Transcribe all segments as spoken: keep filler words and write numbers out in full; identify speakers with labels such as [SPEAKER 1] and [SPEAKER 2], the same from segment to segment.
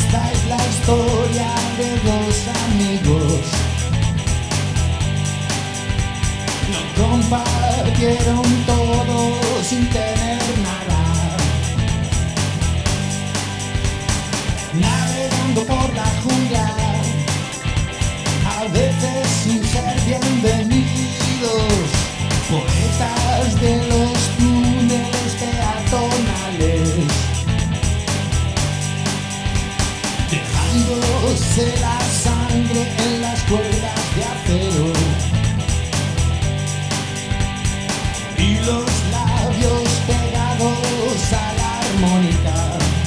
[SPEAKER 1] Esta es la historia de dos amigos. Lo compartieron todo sin tener nada. Navegando por la jungla, a veces sin ser bienvenidos. Poetas de los túneles peatonales, dejándose la sangre en las cuerdas de acero y los labios pegados a la armónica.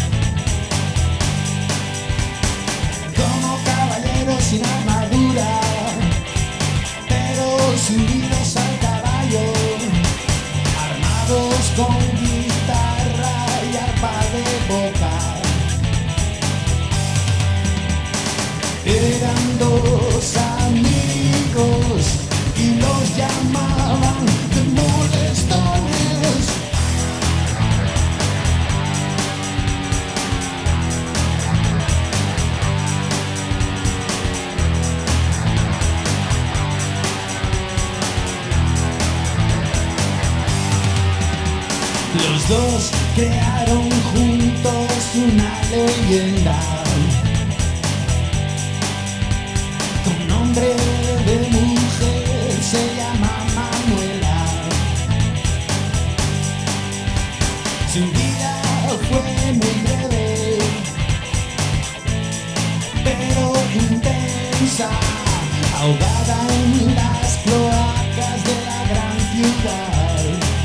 [SPEAKER 1] Como caballeros sin armadura, pero subidos al caballo, armados con guitarra y arpa de boca. Eran dos amigos y los llamaban The Molestones. Los dos crearon juntos una leyenda con nombre de mujer, se llama Manuela. Su vida fue muy breve, pero intensa, ahogada en las cloacas de la gran ciudad.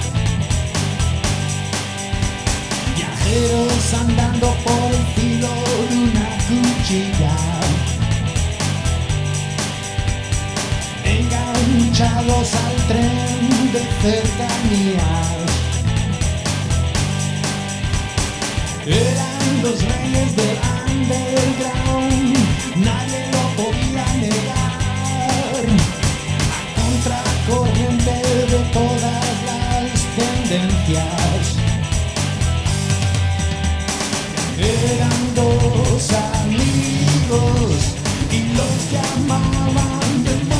[SPEAKER 1] Viajeros andando por el filo de una cuchilla, enganchados al tren de cercanías. Eran los reyes del underground, nadie lo podía negar, a contracorriente de todas las tendencias. Eran dos amigos y los llamaban de